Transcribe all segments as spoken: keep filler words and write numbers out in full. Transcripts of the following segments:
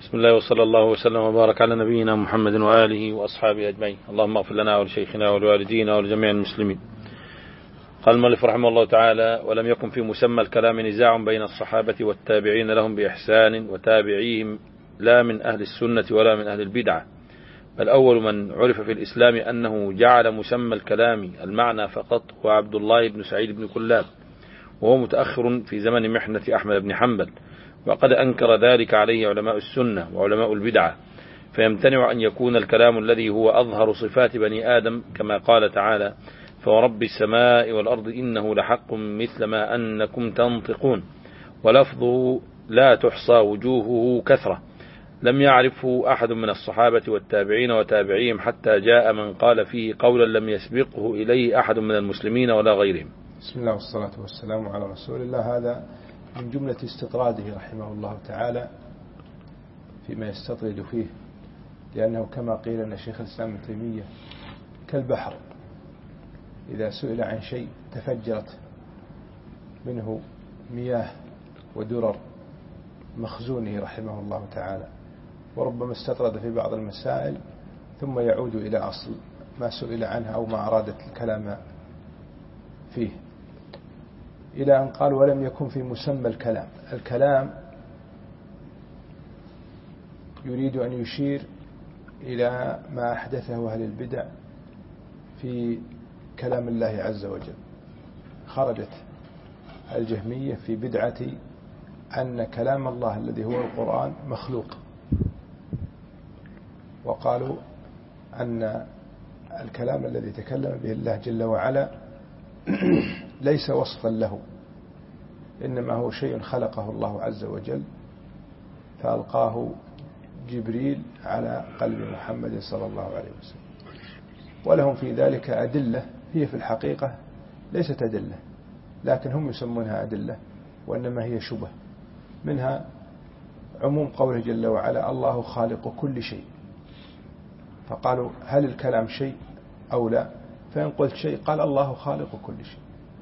بسم الله وصلى الله وسلم وبارك على نبينا محمد وآله وأصحابه أجمعين. اللهم اغفر لنا ولشيخنا ولوالدينا ولجميع المسلمين. قال المؤلف رحمه الله تعالى: ولم يكن في مسمى الكلام نزاع بين الصحابة والتابعين لهم بإحسان وتابعيهم لا من أهل السنة ولا من أهل البدعة، بل أول من عرف في الإسلام أنه جعل مسمى الكلام المعنى فقط هو عبد الله بن سعيد بن كلاب، وهو متأخر في زمن محنة أحمد بن حنبل، وقد أنكر ذلك عليه علماء السنة وعلماء البدعة، فيمتنع أن يكون الكلام الذي هو أظهر صفات بني آدم كما قال تعالى: فورب السماء والأرض إنه لحق مثل ما أنكم تنطقون، ولفظه لا تحصى وجوهه كثرة، لم يعرفه أحد من الصحابة والتابعين وتابعيهم حتى جاء من قال فيه قولا لم يسبقه إليه أحد من المسلمين ولا غيرهم. بسم الله والصلاة والسلام على رسول الله. هذا من جملة استطراده رحمه الله تعالى فيما يستطرد فيه، لأنه كما قيل أن شيخ الإسلام ابن تيمية كالبحر، إذا سئل عن شيء تفجرت منه مياه ودرر مخزونه رحمه الله تعالى، وربما استطرد في بعض المسائل ثم يعود إلى أصل ما سئل عنه أو ما أرادت الكلام فيه، إلى أن قال: ولم يكن في مسمى الكلام. الكلام يريد أن يشير إلى ما أحدثه أهل البدع في كلام الله عز وجل. خرجت الجهمية في بدعة أن كلام الله الذي هو القرآن مخلوق، وقالوا أن الكلام الذي تكلم به الله جل وعلا ليس وصفا له، إنما هو شيء خلقه الله عز وجل فألقاه جبريل على قلب محمد صلى الله عليه وسلم. ولهم في ذلك أدلة هي في الحقيقة ليست أدلة، لكن هم يسمونها أدلة وإنما هي شبه. منها عموم قوله جل وعلا: الله خالق كل شيء، فقالوا هل الكلام شيء أو لا؟ فإن قلت شيء قال الله خالق كل شيء.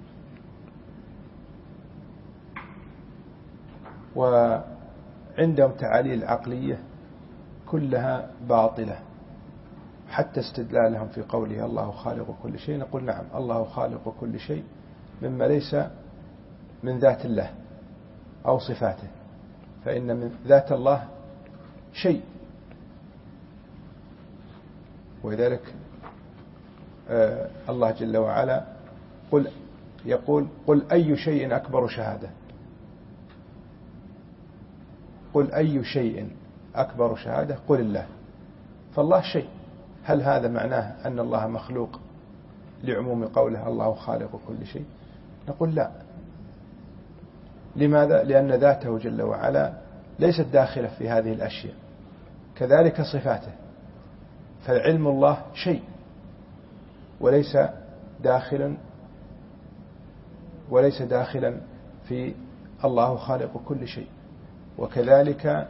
وعندهم تعاليل عقلية كلها باطلة، حتى استدلالهم في قوله الله خالق كل شيء نقول نعم، الله خالق كل شيء مما ليس من ذات الله أو صفاته، فإن من ذات الله شيء. ولذلك آه الله جل وعلا قل يقول: قل أي شيء أكبر شهادة، قل أي شيء أكبر شهادة، قل الله. فالله شيء، هل هذا معناه أن الله مخلوق لعموم قوله الله خالق كل شيء؟ نقول لا. لماذا؟ لأن ذاته جل وعلا ليست داخلة في هذه الأشياء، كذلك صفاته، فعلم الله شيء وليس داخلا وليس داخلا في الله خالق كل شيء. وكذلك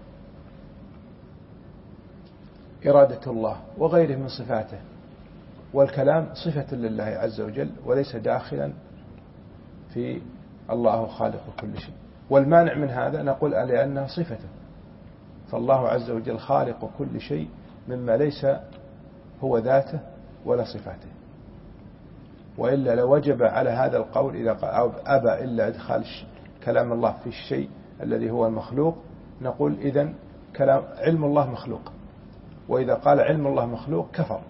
إرادة الله وغيره من صفاته، والكلام صفة لله عز وجل وليس داخلا في الله خالق كل شيء. والمانع من هذا نقول لأنها صفته، فالله عز وجل خالق كل شيء مما ليس هو ذاته ولا صفاته، وإلا لوجب على هذا القول إذا أبى إلا إدخال كلام الله في الشيء الذي هو المخلوق، نقول إذن كلام علم الله مخلوق، وإذا قال علم الله مخلوق كفر.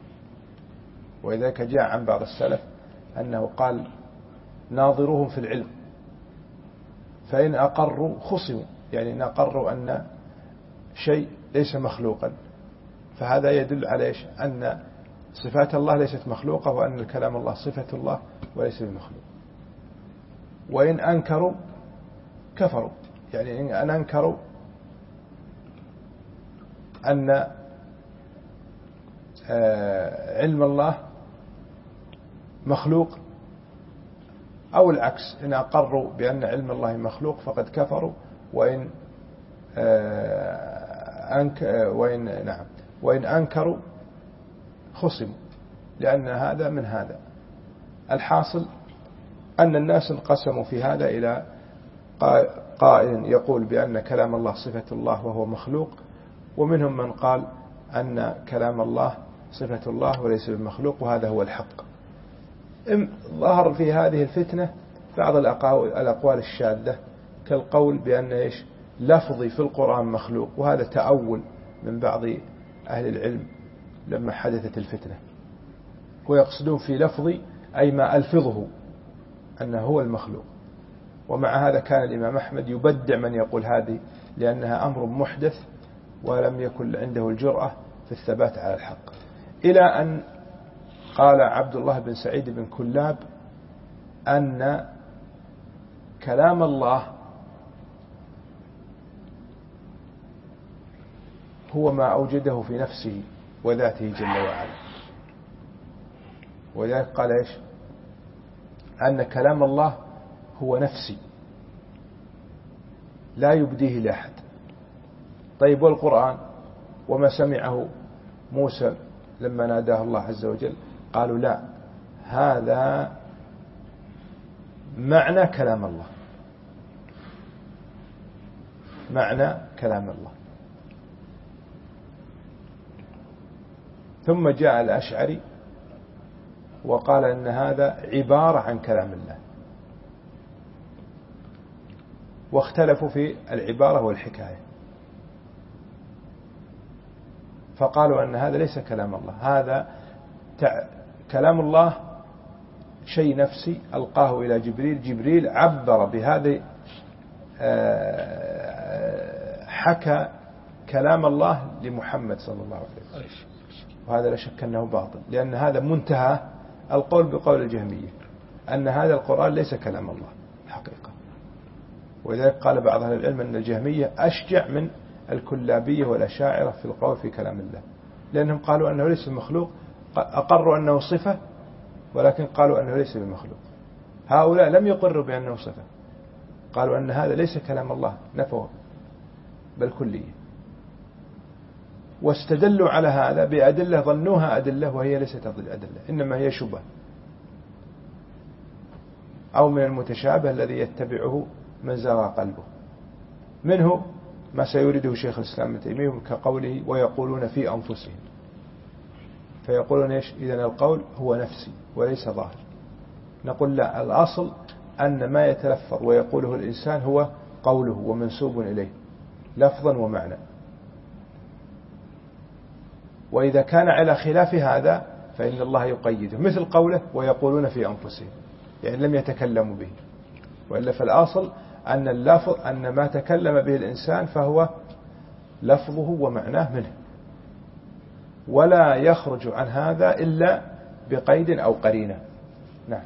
وإذاك جاء عن بعض السلف أنه قال: ناظروهم في العلم فإن أقروا خصموا، يعني إن أقروا أن شيء ليس مخلوقا، فهذا يدل على إيش؟ أن صفات الله ليست مخلوقة، وأن الكلام الله صفة الله وليس بمخلوق. وإن أنكروا كفروا، يعني أن أنكروا أن علم الله مخلوق، أو العكس، إن أقروا بأن علم الله مخلوق فقد كفروا، وإن أنك وإن نعم وإن أنكروا خصموا، لأن هذا من هذا. الحاصل أن الناس انقسموا في هذا إلى قائل يقول بأن كلام الله صفة الله وهو مخلوق، ومنهم من قال أن كلام الله صفة الله وليس بمخلوق، وهذا هو الحق. ظهر في هذه الفتنة بعض الأقوال الشاذة كالقول بأن إيش لفظي في القرآن مخلوق، وهذا تأول من بعض أهل العلم لما حدثت الفتنة، ويقصدون في لفظي أي ما ألفظه أنه هو المخلوق. ومع هذا كان الإمام أحمد يبدع من يقول هذه، لأنها أمر محدث ولم يكن عنده الجرأة في الثبات على الحق، إلى أن قال عبد الله بن سعيد بن كلاب أن كلام الله هو ما أوجده في نفسه وذاته جل وعلا. ولذلك قال إيش أن كلام الله هو نفسي لا يبديه لأحد. طيب والقرآن وما سمعه موسى لما ناداه الله عز وجل؟ قالوا لا، هذا معنى كلام الله، معنى كلام الله. ثم جاء الأشعري وقال أن هذا عبارة عن كلام الله، واختلفوا في العبارة والحكاية، فقالوا أن هذا ليس كلام الله، هذا كلام الله شيء نفسي ألقاه إلى جبريل، جبريل عبر بهذا، حكى كلام الله لمحمد صلى الله عليه وسلم، وهذا لا شك أنه باطل، لأن هذا منتهى القول بقول الجهمية أن هذا القرآن ليس كلام الله حقيقة. ولذلك قال بعض أهل العلم أن الجهمية أشجع من الكلابية والأشاعرة في القول في كلام الله، لأنهم قالوا أنه ليس بمخلوق، أقروا أنه صفة ولكن قالوا أنه ليس بمخلوق. هؤلاء لم يقروا بأنه صفة، قالوا أن هذا ليس كلام الله، نفوا بل كلية، واستدلوا على هذا بأدلة ظنوها أدلة وهي ليست أدلة، إنما هي شبه أو من المتشابه الذي يتبعه من زرع قلبه. منه ما سيورده شيخ الإسلام ابن تيمية كقوله ويقولون في أنفسهم، فيقولون إيش؟ إذن القول هو نفسي وليس ظاهر. نقول لا، الأصل أن ما يتلفظ ويقوله الإنسان هو قوله ومنسوب إليه لفظا ومعنى، وإذا كان على خلاف هذا فإن الله يقيده، مثل قوله ويقولون في أنفسهم، يعني لم يتكلموا به، وإلا فالأصل أن اللفظ أن ما تكلم به الإنسان فهو لفظه ومعناه منه، ولا يخرج عن هذا إلا بقيد أو قرينة. نعم.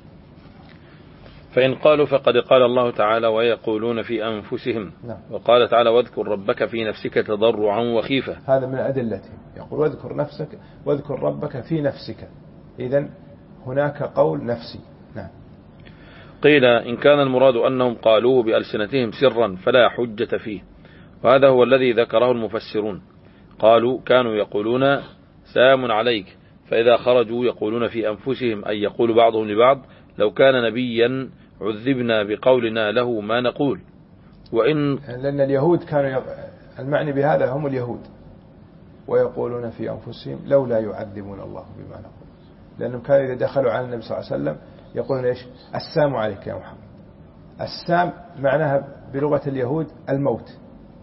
فإن قالوا فقد قال الله تعالى ويقولون في أنفسهم. نعم. وقال تعالى واذكر ربك في نفسك تضرعا وخيفة، هذا من أدلتهم، يقول واذكر نفسك واذكر ربك في نفسك، إذن هناك قول نفسي. نعم. قيل إن كان المراد أنهم قالوه بألسنتهم سرا فلا حجة فيه، وهذا هو الذي ذكره المفسرون، قالوا كانوا يقولون سلام عليك، فإذا خرجوا يقولون في أنفسهم، أي يقول بعضهم لبعض لو كان نبيا عذبنا بقولنا له ما نقول. وإن لأن اليهود كانوا المعني بهذا هم اليهود، ويقولون في أنفسهم لولا يعذبون الله بما نقول، لأنهم كانوا إذا دخلوا على النبي صلى الله عليه وسلم يقولون إيش؟ السلام عليك يا محمد. السام معناها بلغة اليهود الموت،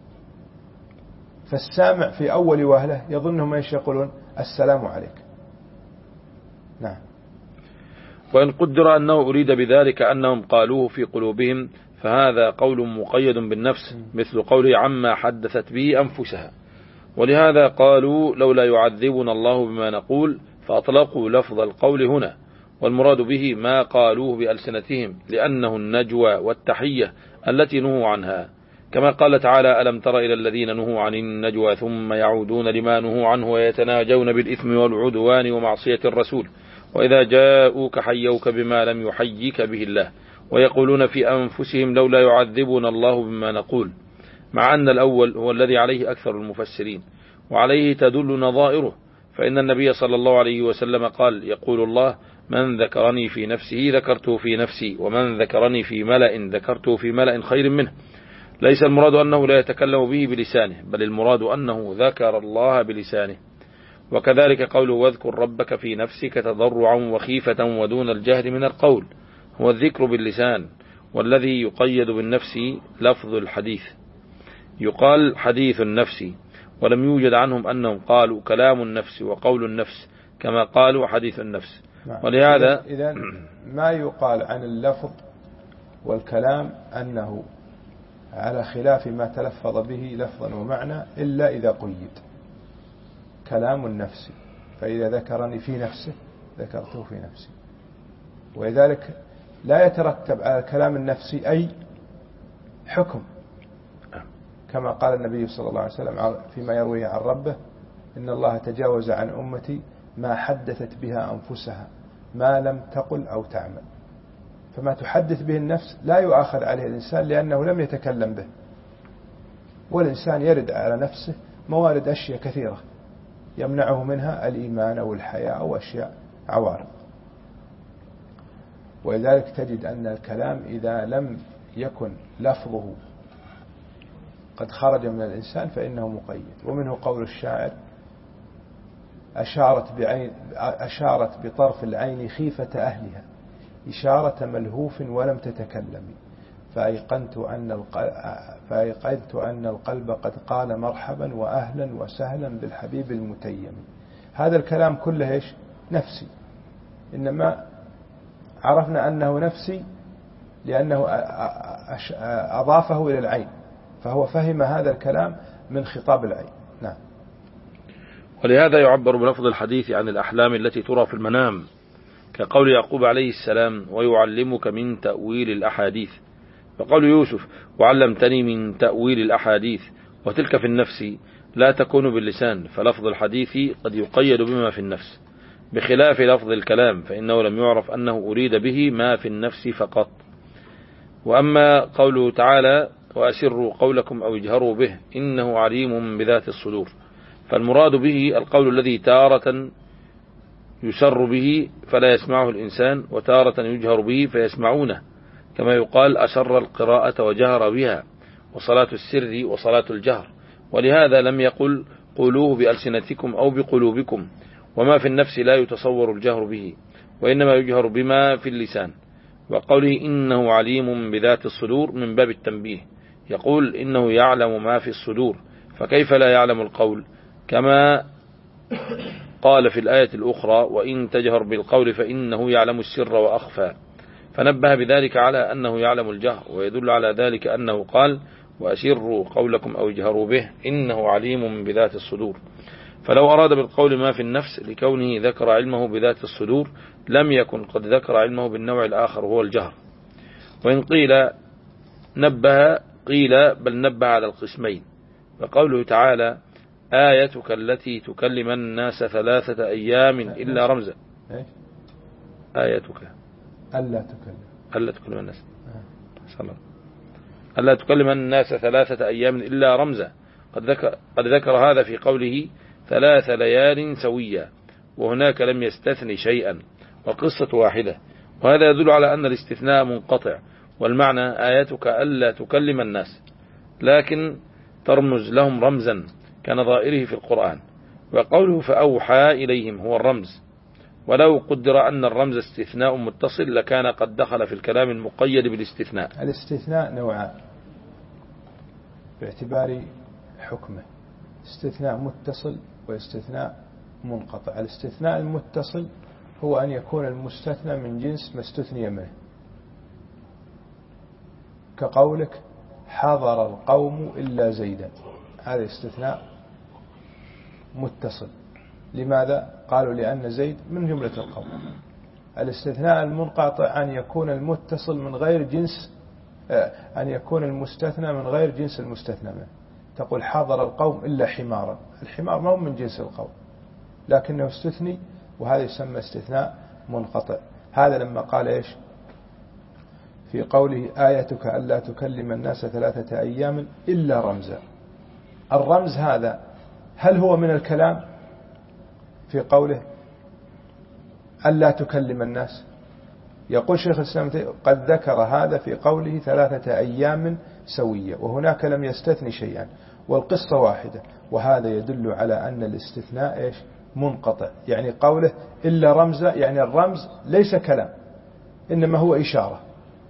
فالسامع في أول وهلة يظنهم إيش يقولون؟ السلام عليك. نعم. وإن قدر أنه أريد بذلك أنهم قالوه في قلوبهم فهذا قول مقيد بالنفس، مثل قوله عما حدثت به أنفسها، ولهذا قالوا لولا يعذبنا الله بما نقول، فأطلقوا لفظ القول هنا، والمراد به ما قالوه بألسنتهم، لأنه النجوى والتحية التي نهوا عنها، كما قال تعالى ألم تر إلى الذين نهوا عن النجوى ثم يعودون لما نهوا عنه ويتناجون بالإثم والعدوان ومعصية الرسول، وإذا جاءوك حيوك بما لم يحيك به الله، ويقولون في أنفسهم لولا يعذبنا الله بما نقول، مع أن الأول هو الذي عليه أكثر المفسرين، وعليه تدل نظائره، فإن النبي صلى الله عليه وسلم قال يقول الله من ذكرني في نفسه ذكرته في نفسي، ومن ذكرني في ملأ ذكرته في ملأ خير منه. ليس المراد أنه لا يتكلم به بلسانه، بل المراد أنه ذكر الله بلسانه. وكذلك قوله واذكر ربك في نفسك تضرعا وخيفة ودون الجهر من القول، هو الذكر باللسان. والذي يقيد بالنفس لفظ الحديث، يقال حديث النفس، ولم يوجد عنهم أنهم قالوا كلام النفس وقول النفس كما قالوا حديث النفس. ولهذا إذن ما يقال عن اللفظ والكلام أنه على خلاف ما تلفظ به لفظا ومعنى إلا إذا قيد. كلام النفس، فإذا ذكرني في نفسه ذكرته في نفسي. ولذلك لا يترتب على الكلام النفسي أي حكم، كما قال النبي صلى الله عليه وسلم فيما يرويه عن ربه: إن الله تجاوز عن أمتي ما حدثت بها أنفسها ما لم تقل أو تعمل. فما تحدث به النفس لا يؤاخذ عليه الإنسان لأنه لم يتكلم به. والإنسان يرد على نفسه موارد أشياء كثيرة يمنعه منها الإيمان أو الحياة أو أشياء عوارض. ولذلك تجد أن الكلام إذا لم يكن لفظه قد خرج من الإنسان فإنه مقيد. ومنه قول الشاعر: أشارت, بعين أشارت بطرف العين خيفة أهلها إشارة ملهوف ولم تتكلم، فأيقنت أن القلب, فأيقنت أن القلب قد قال مرحبا وأهلا وسهلا بالحبيب المتيم. هذا الكلام كله إيش؟ نفسي. إنما عرفنا أنه نفسي لأنه أضافه إلى العين، فهو فهم هذا الكلام من خطاب العين. نعم. ولهذا يعبر بلفظ الحديث عن الأحلام التي ترى في المنام، كقول يعقوب عليه السلام: ويعلمك من تأويل الأحاديث. فقول يوسف: وعلمتني من تأويل الأحاديث. وتلك في النفس لا تكون باللسان، فلفظ الحديث قد يقيد بما في النفس، بخلاف لفظ الكلام فإنه لم يعرف أنه أريد به ما في النفس فقط. وأما قوله تعالى: وأسروا قولكم أو اجهروا به إنه عليم بذات الصدور، فالمراد به القول الذي تارة يسر به فلا يسمعه الإنسان، وتارة يجهر به فيسمعونه، كما يقال أسر القراءة وجهر بها، وصلاة السر وصلاة الجهر. ولهذا لم يقل قولوه بألسنتكم أو بقلوبكم. وما في النفس لا يتصور الجهر به، وإنما يجهر بما في اللسان. وقوله إنه عليم بذات الصدور من باب التنبيه، يقول إنه يعلم ما في الصدور، فكيف لا يعلم القول؟ كما قال في الآية الأخرى: وإن تجهر بالقول فإنه يعلم السر وأخفى، فنبه بذلك على أنه يعلم الجهر. ويدل على ذلك أنه قال: وأسروا قولكم أو اجهروا به إنه عليم بذات الصدور. فلو أراد بالقول ما في النفس لكونه ذكر علمه بذات الصدور لم يكن قد ذكر علمه بالنوع الآخر هو الجهر. وإن قيل نبه قيل بل نبه على القسمين. وقوله تعالى: آيتك التي تكلم الناس ثلاثة أيام إلا رمزا. آيتك ألا تكلم ألا تكلم الناس صلى ألا تكلم الناس ثلاثة أيام إلا رمزا. قد ذكر, قد ذكر هذا في قوله ثلاث ليال سويا، وهناك لم يستثني شيئا، والقصة واحدة. وهذا يدل على أن الاستثناء منقطع، والمعنى آيتك ألا تكلم الناس، لكن ترمز لهم رمزا كنظائره في القرآن. وقوله فأوحى إليهم هو الرمز. ولو قدر أن الرمز استثناء متصل لكان قد دخل في الكلام المقيد بالاستثناء. الاستثناء نوعان باعتبار حكمه: استثناء متصل واستثناء منقطع. الاستثناء المتصل هو أن يكون المستثنى من جنس ما استثني منه، كقولك حضر القوم إلا زيدا، هذا استثناء متصل. لماذا؟ قالوا لأن زيد من جملة القوم. الاستثناء المنقطع أن يكون المتصل من غير جنس، أن يكون المستثنى من غير جنس المستثنى منه. تقول حضر القوم إلا حمارا، الحمار ما هو من جنس القوم لكنه استثني، وهذا يسمى استثناء منقطع. هذا لما قال إيش في قوله آيتك ألا تكلم الناس ثلاثة أيام إلا رمزا. الرمز هذا هل هو من الكلام في قوله ألا تكلم الناس؟ يقول شيخ الإسلام قد ذكر هذا في قوله ثلاثة أيام سوية، وهناك لم يستثني شيئا والقصة واحدة، وهذا يدل على أن الاستثناء إيش؟ منقطع. يعني قوله إلا رمزا، يعني الرمز ليس كلام إنما هو إشارة.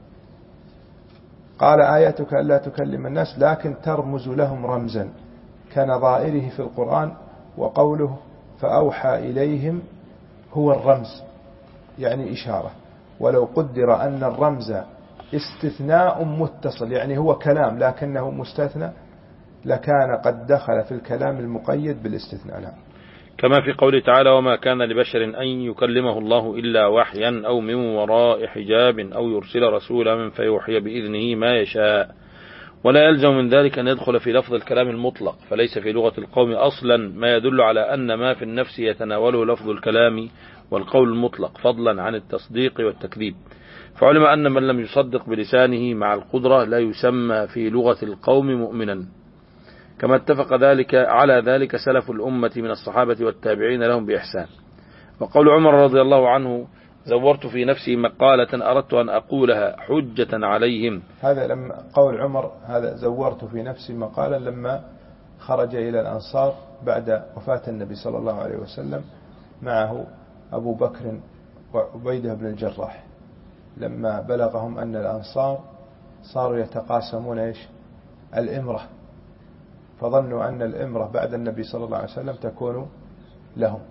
قال آياتك ألا تكلم الناس لكن ترمز لهم رمزا كنظائره في القرآن، وقوله فأوحى إليهم هو الرمز يعني إشارة. ولو قدر أن الرمز استثناء متصل يعني هو كلام لكنه مستثنى لكان قد دخل في الكلام المقيد بالاستثناء. نعم. كما في قوله تعالى وما كان لبشر أن يكلمه الله إلا وحيا أو من وراء حجاب أو يرسل رسولا فيوحي بإذنه ما يشاء. ولا يلزم من ذلك أن يدخل في لفظ الكلام المطلق، فليس في لغة القوم أصلا ما يدل على أن ما في النفس يتناوله لفظ الكلام والقول المطلق فضلا عن التصديق والتكذيب. فعلم أن من لم يصدق بلسانه مع القدرة لا يسمى في لغة القوم مؤمنا، كما اتفق ذلك على ذلك سلف الأمة من الصحابة والتابعين لهم بإحسان. وقول عمر رضي الله عنه زورت في نفسي مقالة أردت أن أقولها حجة عليهم، هذا لما قول عمر هذا زورت في نفسي مقالا لما خرج إلى الأنصار بعد وفاة النبي صلى الله عليه وسلم معه أبو بكر وعبيدة بن الجراح، لما بلغهم أن الأنصار صاروا يتقاسمون إيش؟ الإمرة، فظنوا أن الإمرة بعد النبي صلى الله عليه وسلم تكون لهم،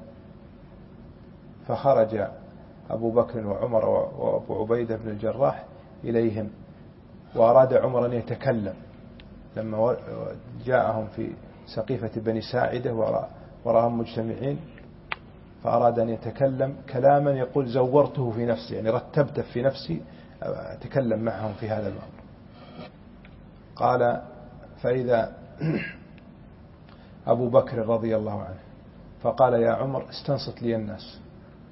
فخرج أبو بكر وعمر وأبو عبيدة بن الجراح إليهم، وأراد عمر أن يتكلم لما جاءهم في سقيفة بني ساعدة وراهم مجتمعين، فأراد أن يتكلم كلاما يقول زورته في نفسي، يعني رتبت في نفسي أتكلم معهم في هذا الأمر. قال فإذا أبو بكر رضي الله عنه فقال يا عمر استنصت لي الناس،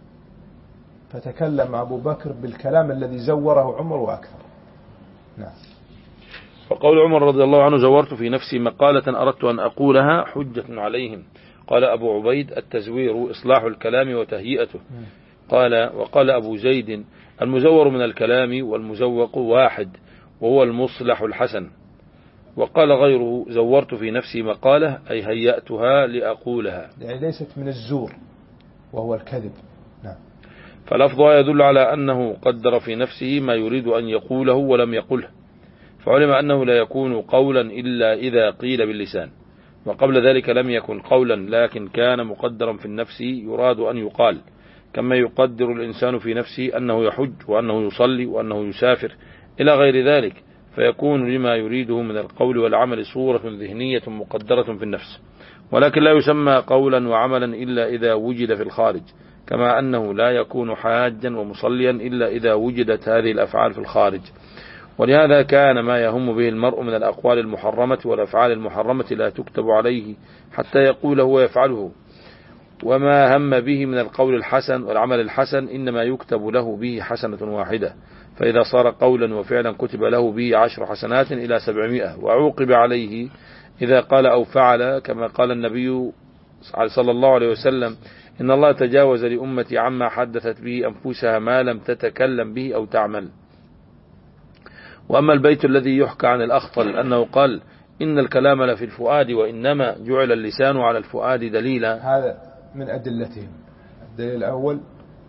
فتكلم أبو بكر بالكلام الذي زوره عمر وأكثر. نعم. فقول عمر رضي الله عنه زورت في نفسي مقالة أردت أن أقولها حجة عليهم. قال أبو عبيد التزوير إصلاح الكلام وتهيئته. قال وقال أبو زيد المزور من الكلام والمزوق واحد وهو المصلح الحسن. وقال غيره زورت في نفسي مقالة أي هيأتها لأقولها، يعني ليست من الزور وهو الكذب. نعم. فلفظها يدل على أنه قدر في نفسه ما يريد أن يقوله ولم يقله، فعلم أنه لا يكون قولا إلا إذا قيل باللسان، وقبل ذلك لم يكن قولا لكن كان مقدرا في النفس يراد أن يقال، كما يقدر الإنسان في نفسه أنه يحج وأنه يصلي وأنه يسافر إلى غير ذلك، فيكون لما يريده من القول والعمل صورة ذهنية مقدرة في النفس، ولكن لا يسمى قولا وعملا إلا إذا وجد في الخارج، كما أنه لا يكون حاجا ومصليا إلا إذا وجدت هذه الأفعال في الخارج. ولهذا كان ما يهم به المرء من الأقوال المحرمة والأفعال المحرمة لا تكتب عليه حتى يقوله ويفعله، وما هم به من القول الحسن والعمل الحسن إنما يكتب له به حسنة واحدة، فإذا صار قولا وفعلا كتب له به عشر حسنات إلى سبعمائة، وعوقب عليه إذا قال أو فعل، كما قال النبي صلى الله عليه وسلم إن الله تجاوز لأمتي عما حدثت به أنفسها ما لم تتكلم به أو تعمل. وأما البيت الذي يحكى عن الأخطل أنه قال إن الكلام لفي الفؤاد وإنما جعل اللسان على الفؤاد دليلا، هذا من أدلتهم. الدليل الأول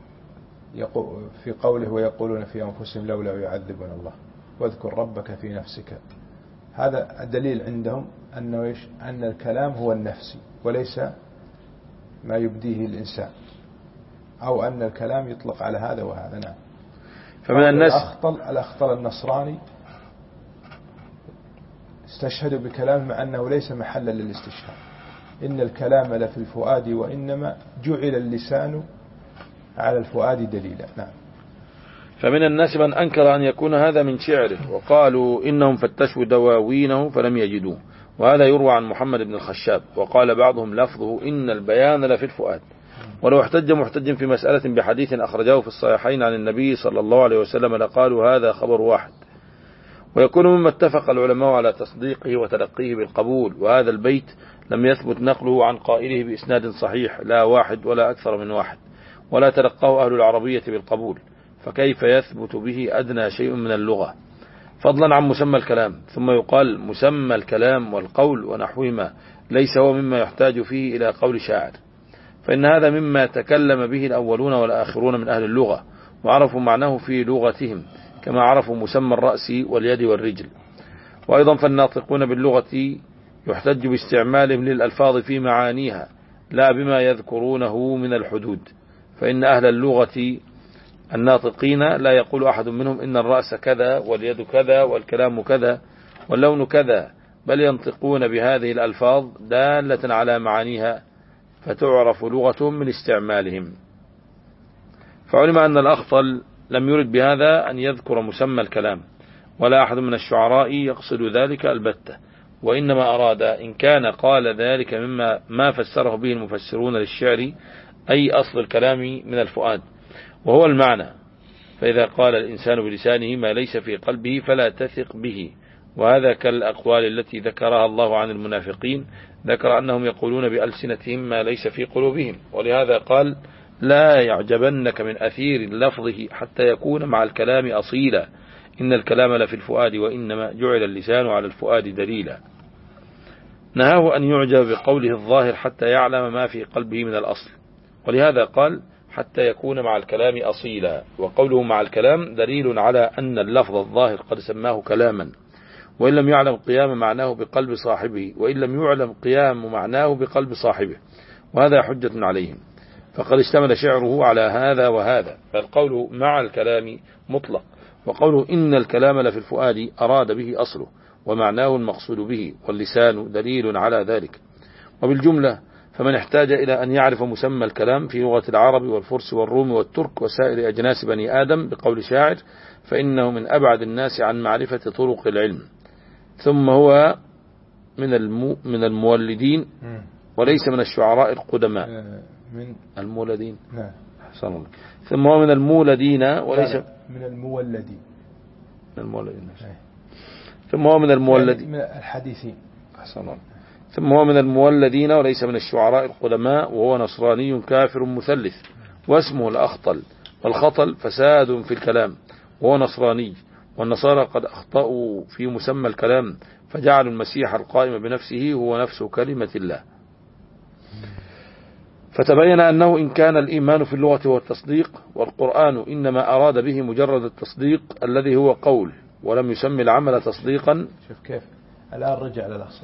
في قوله ويقولون في أنفسهم لولا يعذبنا الله واذكر ربك في نفسك، هذا الدليل عندهم أنه إيش؟ أن الكلام هو النفسي وليس ما يبديه الإنسان، أو أن الكلام يطلق على هذا وهذا. نعم. فمن الناس الأخطل, الأخطل النصراني استشهدوا بكلام مع أنه ليس محلا للاستشهاد، إن الكلام لفي الفؤاد وإنما جعل اللسان على الفؤاد دليلا. نعم. فمن الناس من أنكر أن يكون هذا من شعره، وقالوا إنهم فتشوا دواوينه فلم يجدوه، وهذا يروى عن محمد بن الخشاب. وقال بعضهم لفظه إن البيان لفي الفؤاد. ولو احتج محتج في مسألة بحديث أخرجه في الصحيحين عن النبي صلى الله عليه وسلم لقالوا هذا خبر واحد، ويكون مما اتفق العلماء على تصديقه وتلقيه بالقبول. وهذا البيت لم يثبت نقله عن قائله بإسناد صحيح لا واحد ولا أكثر من واحد، ولا تلقاه أهل العربية بالقبول، فكيف يثبت به أدنى شيء من اللغة، فضلا عن مسمى الكلام. ثم يقال مسمى الكلام والقول ونحوهما ليس هو مما يحتاج فيه إلى قول شاعر، فإن هذا مما تكلم به الأولون والآخرون من أهل اللغة، وعرفوا معناه في لغتهم كما عرفوا مسمى الرأس واليد والرجل. وأيضا فالناطقون باللغة يحتج باستعمالهم للألفاظ في معانيها لا بما يذكرونه من الحدود، فإن أهل اللغة الناطقين لا يقول أحد منهم إن الرأس كذا واليد كذا والكلام كذا واللون كذا، بل ينطقون بهذه الألفاظ دالة على معانيها فتعرف لغتهم من استعمالهم. فعلم أن الأخطل لم يرد بهذا أن يذكر مسمى الكلام، ولا أحد من الشعراء يقصد ذلك البتة، وإنما أراد إن كان قال ذلك مما ما فسره به المفسرون للشعر، أي أصل الكلام من الفؤاد وهو المعنى، فإذا قال الإنسان بلسانه ما ليس في قلبه فلا تثق به. وهذا كالأقوال التي ذكرها الله عن المنافقين، ذكر أنهم يقولون بألسنتهم ما ليس في قلوبهم، ولهذا قال لا يعجبنك من أثير لفظه حتى يكون مع الكلام أصيلا، إن الكلام لفي الفؤاد وإنما جعل اللسان على الفؤاد دليلا. نهاه أن يعجب بقوله الظاهر حتى يعلم ما في قلبه من الأصل، ولهذا قال حتى يكون مع الكلام أصيلا، وقوله مع الكلام دليل على أن اللفظ الظاهر قد سماه كلاما، وإن لم يعلم قيام معناه بقلب صاحبه، وإن لم يعلم قيام معناه بقلب صاحبه، وهذا حجة عليهم، فقد اشتمل شعره على هذا وهذا. فالقول مع الكلام مطلق، وقوله إن الكلام لفي الفؤاد أراد به أصله ومعناه المقصود به، واللسان دليل على ذلك. وبالجملة فمن احتاج إلى أن يعرف مسمى الكلام في لغة العرب والفرس والروم والترك وسائر أجناس بني آدم بقول شاعر، فإنه من أبعد الناس عن معرفة طرق العلم. ثم هو من المو من المولدين وليس من الشعراء القدماء. من المولدين نعم حسن الله. ثم هو من المولدين وليس من المولدين من المولدين. ثم هو من المولدين من الحديثين. حسن الله. ثم هو من المولدين وليس من الشعراء القدماء، وهو نصراني كافر مثلث، واسمه الأخطل، والخطل فساد في الكلام، وهو نصراني. والنصارى قد أخطأوا في مسمى الكلام، فجعلوا المسيح القائم بنفسه هو نفس كلمة الله. فتبين أنه إن كان الإيمان في اللغة هو التصديق، والقرآن إنما أراد به مجرد التصديق الذي هو قول، ولم يسمي العمل تصديقا. شوف كيف الآن رجع للأصل.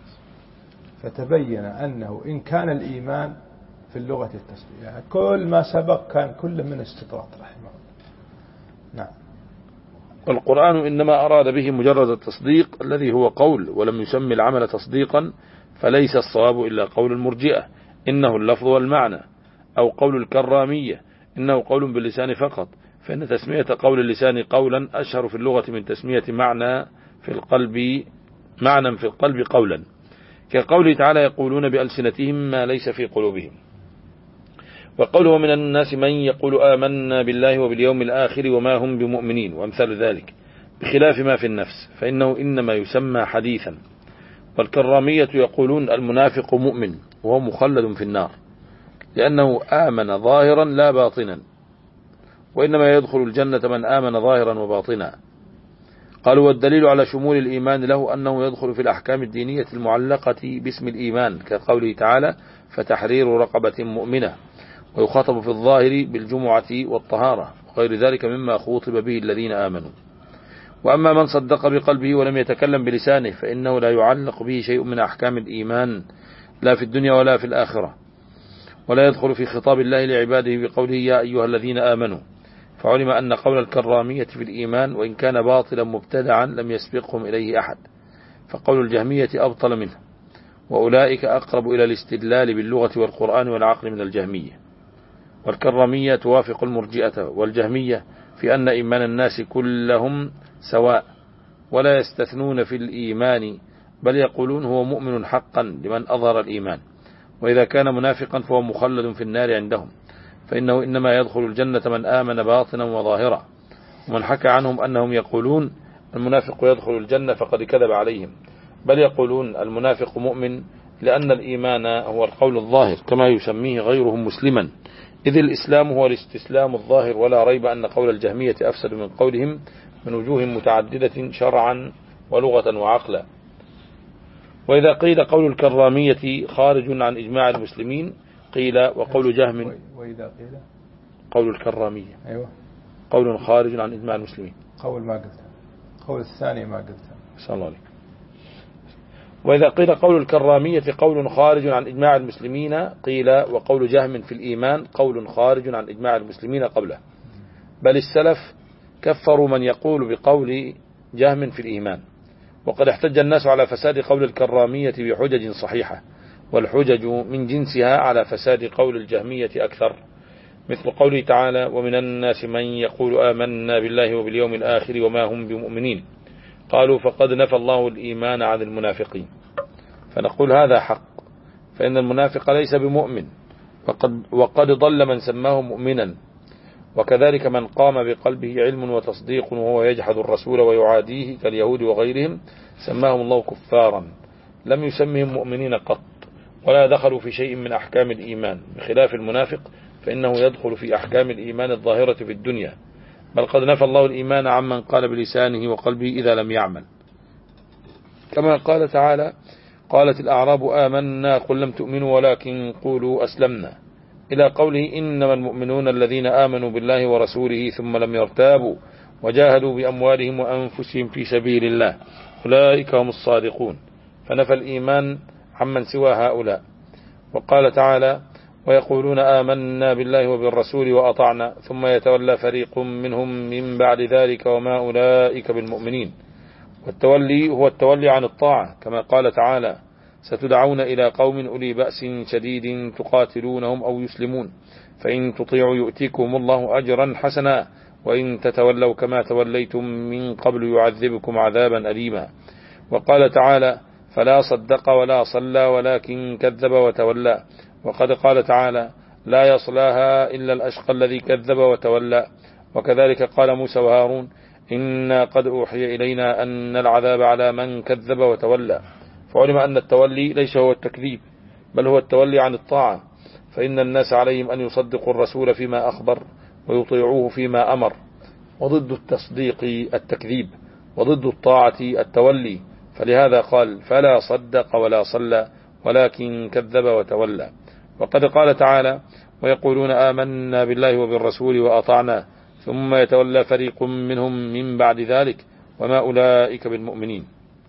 فتبين أنه إن كان الإيمان في اللغة التصديق، يعني كل ما سبق كان كل من استطراد رحمه الله. نعم. والقرآن إنما أراد به مجرد التصديق الذي هو قول، ولم يسمي العمل تصديقا، فليس الصواب إلا قول المرجئة إنه اللفظ والمعنى، أو قول الكرامية إنه قول باللسان فقط، فإن تسمية قول اللسان قولا أشهر في اللغة من تسمية معنى في القلب معنى في القلب قولا، كقوله تعالى يقولون بألسنتهم ما ليس في قلوبهم. وقوله من الناس من يقول آمنا بالله وباليوم الآخر وما هم بمؤمنين، وامثال ذلك، بخلاف ما في النفس، فإنه إنما يسمى حديثا. والكرامية يقولون المنافق مؤمن وهو مخلد في النار، لأنه آمن ظاهرا لا باطنا، وإنما يدخل الجنة من آمن ظاهرا وباطنا. قالوا والدليل على شمول الإيمان له أنه يدخل في الأحكام الدينية المعلقة باسم الإيمان، كقوله تعالى فتحرير رقبة مؤمنة، ويخاطب في الظاهر بالجمعة والطهارة وغير ذلك مما خوطب به الذين آمنوا. وأما من صدق بقلبه ولم يتكلم بلسانه فإنه لا يعلق به شيء من أحكام الإيمان لا في الدنيا ولا في الآخرة، ولا يدخل في خطاب الله لعباده بقوله يا أيها الذين آمنوا. فعلم أن قول الكرامية في الإيمان وإن كان باطلا مبتدعا لم يسبقهم إليه أحد، فقول الجهمية أبطل منه، وأولئك أقرب إلى الاستدلال باللغة والقرآن والعقل من الجهمية. والكرامية توافق المرجئة والجهمية في أن إيمان الناس كلهم سواء، ولا يستثنون في الإيمان، بل يقولون هو مؤمن حقا لمن أظهر الإيمان، وإذا كان منافقا فهو مخلد في النار عندهم، فإنه إنما يدخل الجنة من آمن باطنا وظاهرا. ومن حكى عنهم أنهم يقولون المنافق يدخل الجنة فقد كذب عليهم، بل يقولون المنافق مؤمن لأن الإيمان هو القول الظاهر كما يسميه غيرهم مسلما، إذ الإسلام هو الاستسلام الظاهر، ولا ريب أن قول الجهمية أفسد من قولهم من وجوه متعددة شرعا ولغة وعقلا. وإذا قيل قول الكرامية خارج عن إجماع المسلمين قيل وقول جهم. وإذا قيل قول الكرامية أيوة قول خارج عن إجماع المسلمين. قول ما قلت، قول الثاني ما قلت. صلى الله عليه. وإذا قيل قول الكرامية قول خارج عن إجماع المسلمين قيل وقول جهم في الإيمان قول خارج عن إجماع المسلمين قبله. بل السلف كفروا من يقول بقول جهم في الإيمان، وقد احتج الناس على فساد قول الكرامية بحجج صحيحة، والحجج من جنسها على فساد قول الجهمية أكثر، مثل قوله تعالى ومن الناس من يقول آمنا بالله وباليوم الآخر وما هم بمؤمنين، قالوا فقد نفى الله الإيمان عن المنافقين. فنقول هذا حق، فإن المنافق ليس بمؤمن، وقد, وقد ضل من سماه مؤمنا، وكذلك من قام بقلبه علم وتصديق وهو يجحد الرسول ويعاديه كاليهود وغيرهم سماهم الله كفارا، لم يسمهم مؤمنين قط، ولا دخلوا في شيء من أحكام الإيمان، بخلاف المنافق فإنه يدخل في أحكام الإيمان الظاهرة في الدنيا، بل قد نفى الله الإيمان عمن قال بلسانه وقلبه إذا لم يعمل، كما قال تعالى قالت الأعراب آمنا قل لم تؤمنوا ولكن قولوا أسلمنا، إلى قوله إنما المؤمنون الذين آمنوا بالله ورسوله ثم لم يرتابوا وجاهدوا بأموالهم وأنفسهم في سبيل الله أولئك هم الصادقون، فنفى الإيمان عمن سوى هؤلاء. وقال تعالى ويقولون آمنا بالله وبالرسول وأطعنا ثم يتولى فريق منهم من بعد ذلك وما أولئك بالمؤمنين. والتولي هو التولي عن الطاعة، كما قال تعالى ستدعون إلى قوم أولي بأس شديد تقاتلونهم أو يسلمون فإن تطيعوا يؤتيكم الله أجرا حسنا وإن تتولوا كما توليتم من قبل يعذبكم عذابا أليما. وقال تعالى فلا صدق ولا صلى ولكن كذب وتولى. وقد قال تعالى لا يصلاها إلا الأشقى الذي كذب وتولى. وكذلك قال موسى وهارون إنا قد أوحي إلينا أن العذاب على من كذب وتولى. فعلم أن التولي ليس هو التكذيب، بل هو التولي عن الطاعة، فإن الناس عليهم أن يصدقوا الرسول فيما أخبر ويطيعوه فيما أمر، وضد التصديق التكذيب، وضد الطاعة التولي، فلهذا قال فلا صدق ولا صلى ولكن كذب وتولى. وقد قال تعالى ويقولون آمنا بالله وبالرسول وأطعنا ثم يتولى فريق منهم من بعد ذلك وما أولئك بالمؤمنين.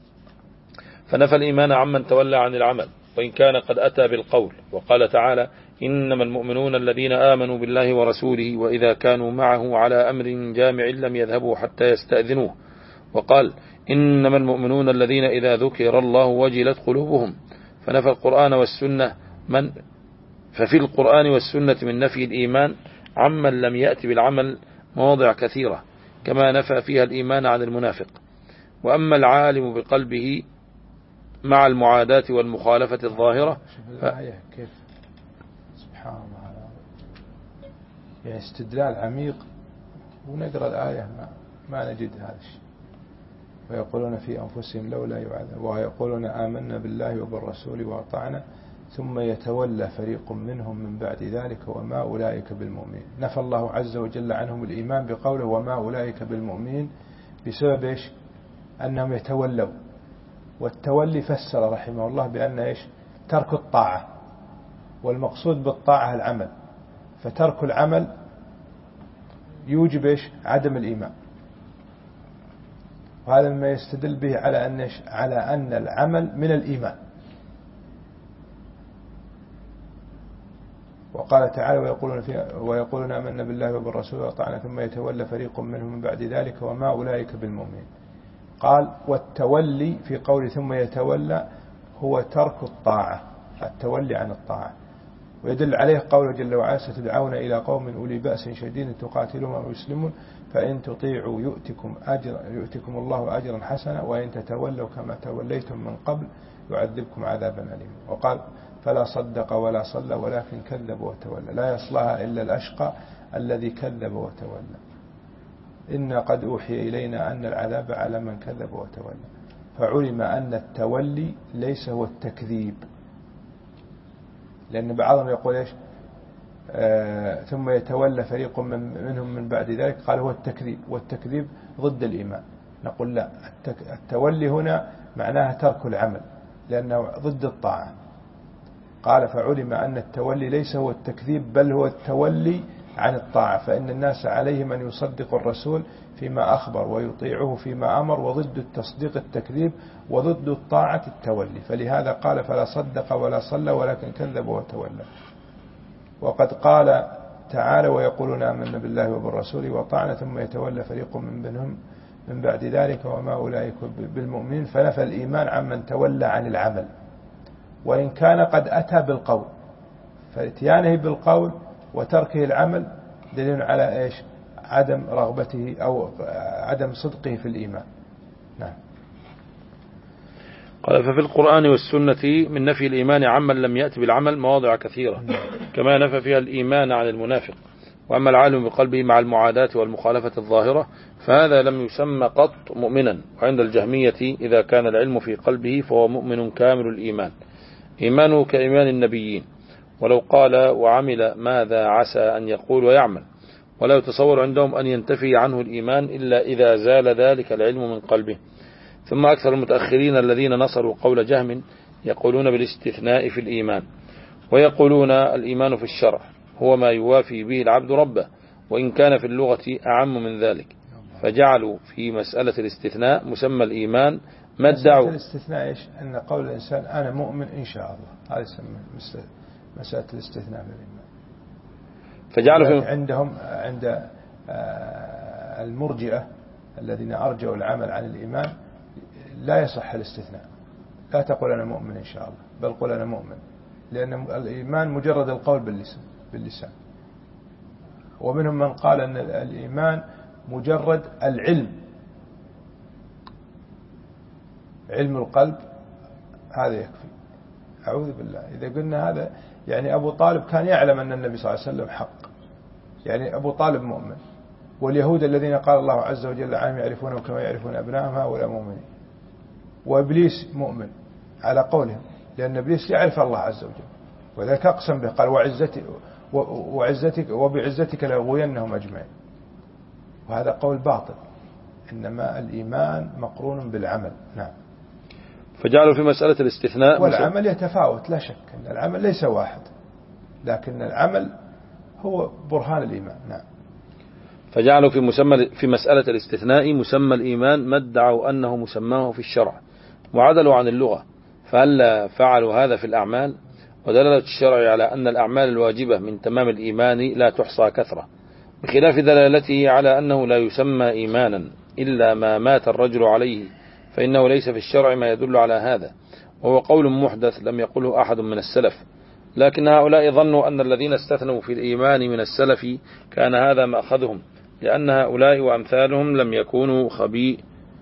فنفى الإيمان عمن تولى عن العمل وإن كان قد أتى بالقول. وقال تعالى إنما المؤمنون الذين آمنوا بالله ورسوله وإذا كانوا معه على أمر جامع لم يذهبوا حتى يستأذنوه. وقال إنما المؤمنون الذين إذا ذكر الله وجلت قلوبهم. فنفى القرآن والسنة من ففي القرآن والسنة من نفي الإيمان عمن لم يأتي بالعمل مواضع كثيرة، كما نفى فيها الإيمان عن المنافق. وأما العالم بقلبه مع المعاداة والمخالفة الظاهرة ف... كيف سبحان الله، يعني استدلال عميق، ونقرأ الآية ما, ما نجد هذا الشيء. ويقولون في أنفسهم لولا يعذب ويقولون آمنا بالله وبالرسول وأطعنا ثم يتولى فريق منهم من بعد ذلك وما أولئك بالمؤمنين. نفى الله عز وجل عنهم الإيمان بقوله وما أولئك بالمؤمنين بسبب إيش؟ أنهم يتولوا. والتولي فسر رحمه الله بأن إيش؟ ترك الطاعة، والمقصود بالطاعة العمل، فترك العمل يوجب إيش؟ عدم الإيمان. وهذا مما يستدل به على أن إيش؟ على أن العمل من الإيمان. وقال تعالى ويقولون, ويقولون آمنا بالله وبالرسول وأطعنا ثم يتولى فريق منهم من بعد ذلك وما أولئك بالمؤمنين. قال والتولي في قول ثم يتولى هو ترك الطاعة، التولي عن الطاعة. ويدل عليه قوله جل وعلا ستدعون إلى قوم أولي بأس شديد تقاتلون أو يسلمون فإن تطيعوا يؤتكم, أجر يؤتكم الله أجرا حسنا وإن تتولوا كما توليتم من قبل يعذبكم عذابا أليما. وقال فلا صدق ولا صلى ولكن كذب وتولى لا يصلها إلا الأشقى الذي كذب وتولى. إنا قد أوحي إلينا أن العذاب على من كذب وتولى. فعلم أن التولي ليس هو التكذيب، لأن بعضهم يقول إيش؟ آه ثم يتولى فريق من منهم من بعد ذلك، قال هو التكذيب، والتكذيب ضد الإيمان. نقول لا، التولي هنا معناها ترك العمل لأنه ضد الطاعة. قال فعلم أن التولي ليس هو التكذيب بل هو التولي عن الطاعة، فإن الناس عليهم أن يصدقوا الرسول فيما أخبر ويطيعوه فيما أمر، وضد التصديق التكذيب، وضد الطاعة التولي. فلهذا قال فلا صدق ولا صلى ولكن كذب وتولى. وقد قال تعالى ويقولون آمنا بالله وبالرسول وطعنا ثم يتولى فريق منهم من بعد ذلك وما أولئك بالمؤمنين، فنفى الإيمان عمن تولى عن العمل وإن كان قد أتى بالقول، فإتيانه بالقول وتركه العمل دليل على إيش؟ عدم رغبته أو عدم صدقه في الإيمان. نعم. قال ففي القرآن والسنة من نفي الإيمان عمن لم يأتي بالعمل مواضع كثيرة، كما نفى فيها الإيمان عن المنافق. وأما العالم بقلبه مع المعاداة والمخالفة الظاهرة فهذا لم يسمى قط مؤمنا. وعند الجهمية إذا كان العلم في قلبه فهو مؤمن كامل الإيمان، إيمانه كإيمان النبيين، ولو قال وعمل ماذا عسى أن يقول ويعمل. ولا يتصور عندهم أن ينتفي عنه الإيمان إلا إذا زال ذلك العلم من قلبه. ثم أكثر المتأخرين الذين نصروا قول جهم يقولون بالاستثناء في الإيمان، ويقولون الإيمان في الشرع هو ما يوافي به العبد ربه، وإن كان في اللغة أعم من ذلك، فجعلوا في مسألة الاستثناء مسمى الإيمان ما ادعوا. الاستثناء إيش؟ أن قول الإنسان أنا مؤمن إن شاء الله، هذا يسمى مسألة الاستثناء من الإيمان. فجعلوا في عندهم عند المرجئة الذين أرجعوا العمل عن الإيمان لا يصح الاستثناء، لا تقول أنا مؤمن إن شاء الله، بل قل أنا مؤمن، لأن الإيمان مجرد القول باللسان. ومنهم من قال أن الإيمان مجرد العلم، علم القلب هذا يكفي. أعوذ بالله، إذا قلنا هذا يعني أبو طالب كان يعلم أن النبي صلى الله عليه وسلم حق، يعني أبو طالب مؤمن، واليهود الذين قال الله عز وجل عنهم يعرفونه كما يعرفون أبنائهم هؤلاء مؤمنين. وإبليس مؤمن على قولهم، لأن إبليس يعرف الله عز وجل، وذلك أقسم به قال وعزتك وعزتك وبعزتك لأغوينهم أجمعين. وهذا قول باطل، إنما الإيمان مقرون بالعمل. نعم. فجعلوا في مسألة الاستثناء، والعمل يتفاوت لا شك أن العمل ليس واحد، لكن العمل هو برهان الإيمان. نعم. فجعلوا في مسمى في مسألة الاستثناء مسمى الإيمان ما ادعوا أنه مسماه في الشرع، وعدلوا عن اللغة. فهل فعلوا هذا في الأعمال؟ ودلالة الشرع على أن الأعمال الواجبة من تمام الإيمان لا تحصى كثرة، بخلاف دلالته على أنه لا يسمى إيمانا إلا ما مات الرجل عليه، فإنه ليس في الشرع ما يدل على هذا، وهو قول محدث لم يقله أحد من السلف. لكن هؤلاء ظنوا أن الذين استثنوا في الإيمان من السلف كان هذا مأخذهم، لأن هؤلاء وأمثالهم لم يكونوا خبير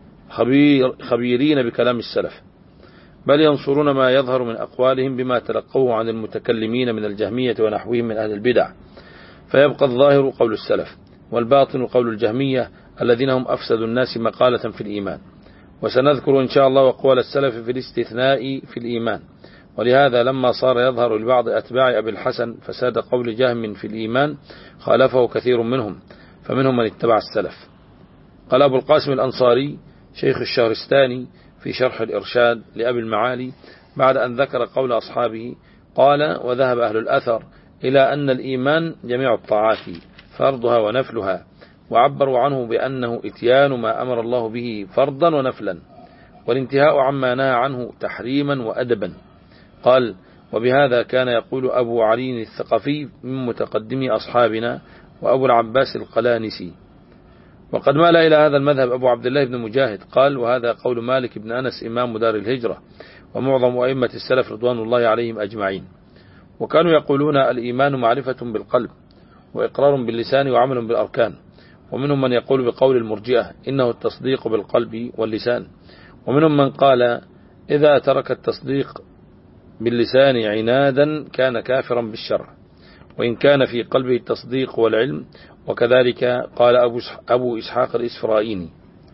خبير خبيرين بكلام السلف، بل ينصرون ما يظهر من أقوالهم بما تلقوه عن المتكلمين من الجهمية ونحوهم من أهل البدع، فيبقى الظاهر قول السلف والباطن قول الجهمية الذين هم أفسد الناس مقالة في الإيمان. وسنذكر إن شاء الله أقوال السلف في الاستثناء في الإيمان. ولهذا لما صار يظهر لبعض أتباع أبي الحسن فساد قول جهم في الإيمان خالفه كثير منهم، فمنهم من اتبع السلف. قال أبو القاسم الأنصاري شيخ الشهرستاني في شرح الإرشاد لأبي المعالي بعد أن ذكر قول أصحابه قال: وذهب أهل الأثر إلى أن الإيمان جميع الطاعات فرضها ونفلها، وعبروا عنه بأنه إتيان ما أمر الله به فرضا ونفلا، والانتهاء عما نهى عنه تحريما وأدبا. قال: وبهذا كان يقول أبو علي الثقفي من متقدمي أصحابنا وأبو العباس القلانسي. وقد مال إلى هذا المذهب أبو عبد الله بن مجاهد قال: وهذا قول مالك بن أنس إمام دار الهجرة ومعظم أئمة السلف رضوان الله عليهم أجمعين. وكانوا يقولون الإيمان معرفة بالقلب وإقرار باللسان وعمل بالأركان. ومنهم من يقول بقول المرجئة إنه التصديق بالقلب واللسان. ومنهم من قال إذا ترك التصديق باللسان عنادا كان كافرا بالشرع، وإن كان في قلبه التصديق والعلم. وكذلك قال أبو إسحاق الإسفرائيني.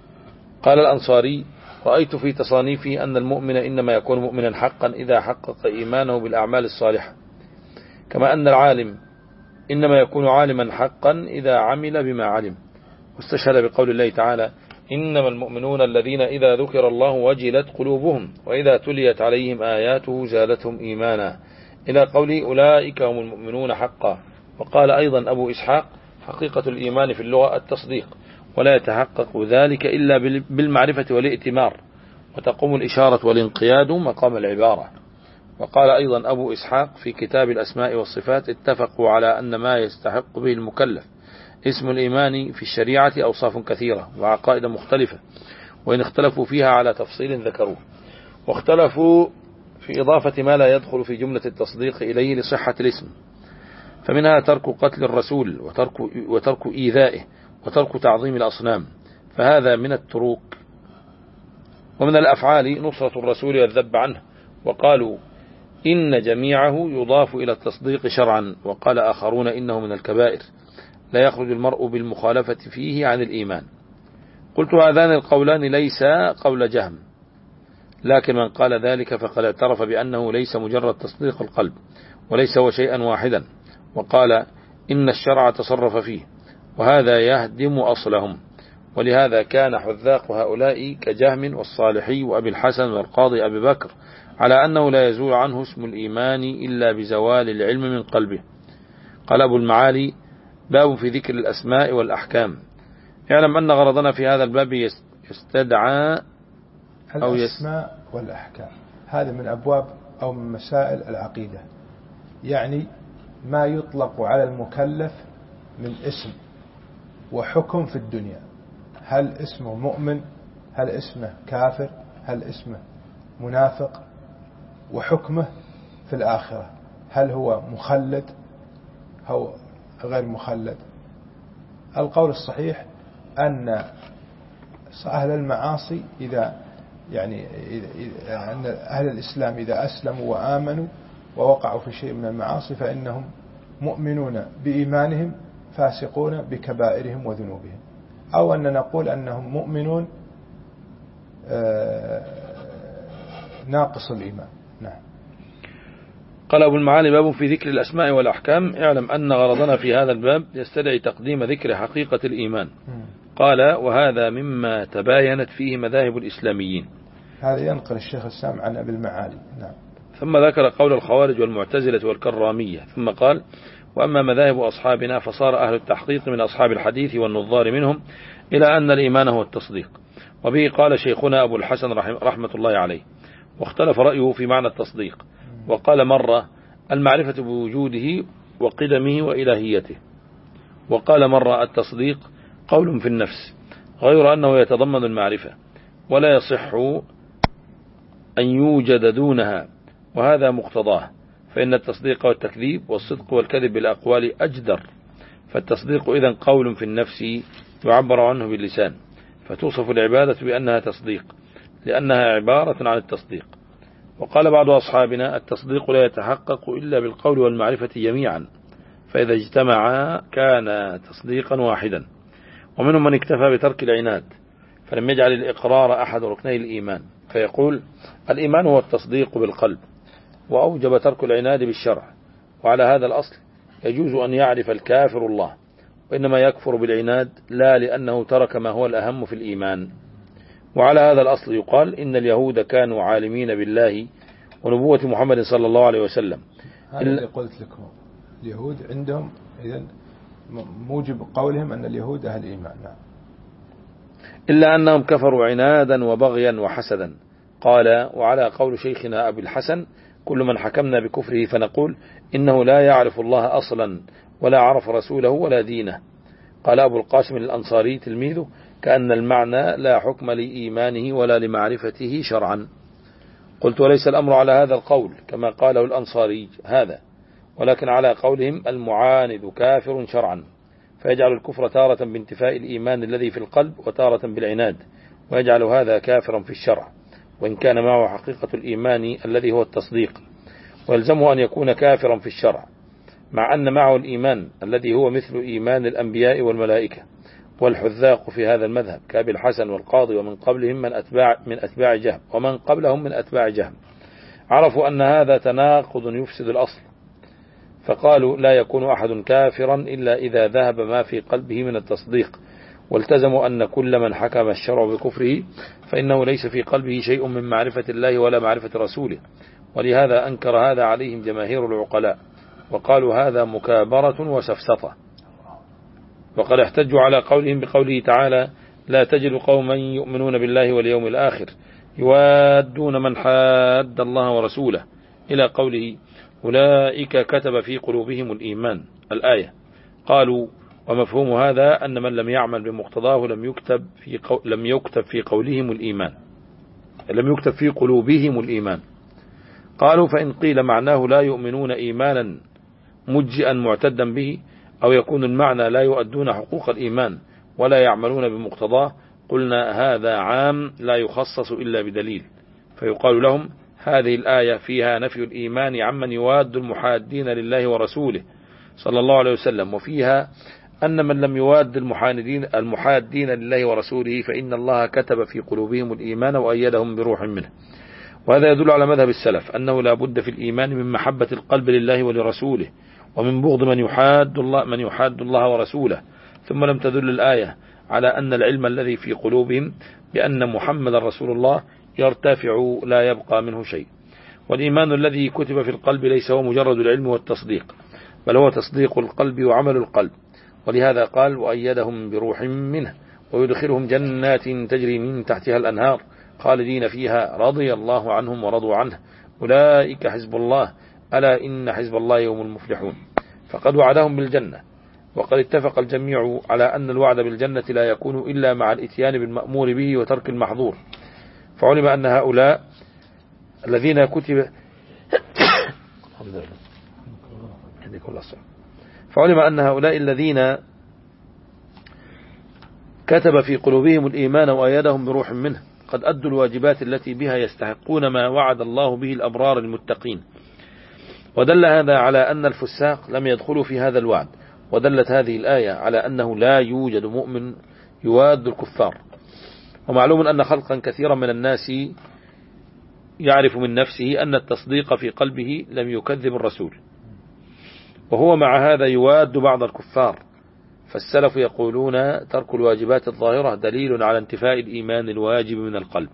قال الأنصاري: رأيت في تصانيفي أن المؤمن إنما يكون مؤمنا حقا إذا حقق إيمانه بالأعمال الصالحة، كما أن العالم إنما يكون عالما حقا إذا عمل بما علم. واستشهد بقول الله تعالى: إنما المؤمنون الذين إذا ذكر الله وجلت قلوبهم وإذا تليت عليهم آياته زادتهم إيمانا، إلى قوله: أولئك هم المؤمنون حقا. وقال أيضا أبو إسحاق: حقيقة الإيمان في اللغة التصديق، ولا يتحقق ذلك إلا بالمعرفة والائتمار، وتقوم الإشارة والانقياد مقام العبارة. وقال أيضا أبو إسحاق في كتاب الأسماء والصفات: اتفقوا على أن ما يستحق به المكلف اسم الإيمان في الشريعة أوصاف كثيرة وعقائد مختلفة، وإن اختلفوا فيها على تفصيل ذكروه. واختلفوا في إضافة ما لا يدخل في جملة التصديق إليه لصحة الاسم، فمنها ترك قتل الرسول وترك, وترك إيذائه وترك تعظيم الأصنام، فهذا من التروك. ومن الأفعال نصرة الرسول والذب عنه، وقالوا إن جميعه يضاف إلى التصديق شرعا. وقال آخرون إنه من الكبائر لا يخرج المرء بالمخالفة فيه عن الإيمان. قلت هذان القولان ليس قول جهم، لكن من قال ذلك فقد اعترف بأنه ليس مجرد تصديق القلب، وليس هو شيئا واحدا، وقال إن الشرع تصرف فيه، وهذا يهدم أصلهم. ولهذا كان حذاق هؤلاء كجهم والصالحي وأبي الحسن والقاضي أبي بكر على أنه لا يزول عنه اسم الإيمان إلا بزوال العلم من قلبه. قال أبو المعالي: باب في ذكر الأسماء والأحكام. يعلم أن غرضنا في هذا الباب يستدعى أو الأسماء والأحكام، هذا من أبواب أو من مسائل العقيدة، يعني ما يطلق على المكلف من اسم وحكم في الدنيا. هل اسمه مؤمن؟ هل اسمه كافر؟ هل اسمه منافق؟ وحكمه في الآخرة، هل هو مخلد أو غير مخلد؟ القول الصحيح أن أهل المعاصي إذا يعني أن أهل الإسلام إذا أسلموا وآمنوا ووقعوا في شيء من المعاصي فإنهم مؤمنون بإيمانهم فاسقون بكبائرهم وذنوبهم، أو أن نقول أنهم مؤمنون ناقص الإيمان. نعم. قال أبو المعالي: باب في ذكر الأسماء والأحكام. اعلم أن غرضنا في هذا الباب يستدعي تقديم ذكر حقيقة الإيمان. قال: وهذا مما تباينت فيه مذاهب الإسلاميين. هذا ينقل الشيخ السام عن أبي المعالي. نعم. ثم ذكر قول الخوارج والمعتزلة والكرامية، ثم قال: وأما مذاهب أصحابنا فصار أهل التحقيق من أصحاب الحديث والنظار منهم إلى أن الإيمان هو التصديق. وبه قال شيخنا أبو الحسن رحمة الله عليه، واختلف رأيه في معنى التصديق، وقال مرة: المعرفة بوجوده وقدمه وإلهيته. وقال مرة: التصديق قول في النفس، غير أنه يتضمن المعرفة، ولا يصح أن يوجد دونها، وهذا مقتضاه، فإن التصديق والتكذيب والصدق والكذب بالأقوال أجدر. فالتصديق إذن قول في النفس يعبر عنه باللسان، فتوصف العبادة بأنها تصديق لأنها عبارة عن التصديق. وقال بعض أصحابنا: التصديق لا يتحقق إلا بالقول والمعرفة جميعا، فإذا اجتمعا كان تصديقا واحدا. ومنهم من اكتفى بترك العناد فلم يجعل الإقرار أحد ركني الإيمان، فيقول: الإيمان هو التصديق بالقلب، وأوجب ترك العناد بالشرع. وعلى هذا الأصل يجوز أن يعرف الكافر الله، وإنما يكفر بالعناد لا لأنه ترك ما هو الأهم في الإيمان. وعلى هذا الأصل يقال إن اليهود كانوا عالمين بالله ونبوة محمد صلى الله عليه وسلم. هذا اللي قلت لكم، اليهود عندهم إذن موجب قولهم أن اليهود أهل الإيمان. نعم. إلا أنهم كفروا عنادا وبغيا وحسدا. قال: وعلى قول شيخنا أبي الحسن: كل من حكمنا بكفره فنقول إنه لا يعرف الله أصلا ولا عرف رسوله ولا دينه. قال أبو القاسم الأنصاري تلميذه: كأن المعنى لا حكم لإيمانه ولا لمعرفته شرعا. قلت: وليس الأمر على هذا القول كما قاله الأنصاري هذا، ولكن على قولهم المعاند كافر شرعا، فيجعل الكفر تارة بانتفاء الإيمان الذي في القلب وتارة بالعناد، ويجعل هذا كافرا في الشرع وإن كان معه حقيقة الإيمان الذي هو التصديق، ويلزمه أن يكون كافرا في الشرع مع أن معه الإيمان الذي هو مثل إيمان الأنبياء والملائكة. والحذاق في هذا المذهب كأبي الحسن والقاضي ومن قبلهم من أتباع من أتباع جهم ومن قبلهم من أتباع جهم عرفوا أن هذا تناقض يفسد الأصل، فقالوا لا يكون أحد كافرا إلا إذا ذهب ما في قلبه من التصديق، والتزموا أن كل من حكم الشرع بكفره فإنه ليس في قلبه شيء من معرفة الله ولا معرفة رسوله، ولهذا أنكر هذا عليهم جماهير العقلاء، وقالوا هذا مكابرة وسفسطة. وقد احتجوا على قولهم بقوله تعالى لا تجد قوما يؤمنون بالله واليوم الآخر يوادون من حاد الله ورسوله إلى قوله أولئك كتب في قلوبهم الإيمان الآية. قالوا ومفهوم هذا أن من لم يعمل بمقتضاه لم يكتب في قو... لم يكتب في قولهم الإيمان لم يكتب في قلوبهم الإيمان. قالوا فإن قيل معناه لا يؤمنون إيمانا مجئا معتدا به، أو يكون المعنى لا يؤدون حقوق الإيمان ولا يعملون بمقتضاه، قلنا هذا عام لا يخصص إلا بدليل، فيقال لهم هذه الآية فيها نفي الإيمان عمن يواد المحادين لله ورسوله صلى الله عليه وسلم، وفيها أن من لم يواد المحادين, المحادين لله ورسوله فإن الله كتب في قلوبهم الإيمان وأيدهم بروح منه. وهذا يدل على مذهب السلف أنه لا بد في الإيمان من محبة القلب لله ولرسوله، ومن بغض من يحاد الله من يحاد الله ورسوله. ثم لم تدل الآية على أن العلم الذي في قلوبهم بأن محمد رسول الله يرتفع لا يبقى منه شيء. والإيمان الذي كتب في القلب ليس هو مجرد العلم والتصديق، بل هو تصديق القلب وعمل القلب. ولهذا قال وأيدهم بروح منه ويدخلهم جنات تجري من تحتها الأنهار خالدين فيها رضي الله عنهم ورضوا عنه أولئك حزب الله ألا إن حزب الله هم المفلحون. فقد وعدهم بالجنة، وقد اتفق الجميع على أن الوعد بالجنة لا يكون إلا مع الإتيان بالمأمور به وترك المحظور. فعلم أن هؤلاء الذين كتب فعلم أن هؤلاء الذين كتب في قلوبهم الإيمان وأيدهم بروح منه قد أدوا الواجبات التي بها يستحقون ما وعد الله به الأبرار المتقين. ودل هذا على أن الفساق لم يدخلوا في هذا الوعد. ودلت هذه الآية على أنه لا يوجد مؤمن يواد الكفار. ومعلوم أن خلقا كثيرا من الناس يعرف من نفسه أن التصديق في قلبه لم يكذب الرسول، وهو مع هذا يواد بعض الكفار. فالسلف يقولون ترك الواجبات الظاهرة دليل على انتفاء الإيمان الواجب من القلب،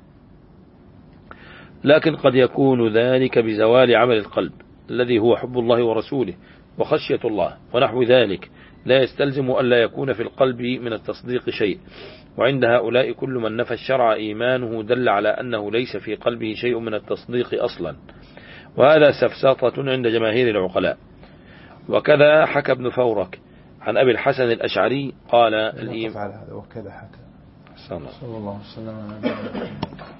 لكن قد يكون ذلك بزوال عمل القلب الذي هو حب الله ورسوله وخشية الله ونحو ذلك، لا يستلزم أن لا يكون في القلب من التصديق شيء. وعند هؤلاء كل من نفى الشرع إيمانه دل على أنه ليس في قلبه شيء من التصديق أصلا، وهذا سفسطة عند جماهير العقلاء. وكذا حكى ابن فورك عن أبي الحسن الأشعري قال الإيمان وكذا حكى صلى الله عليه وسلم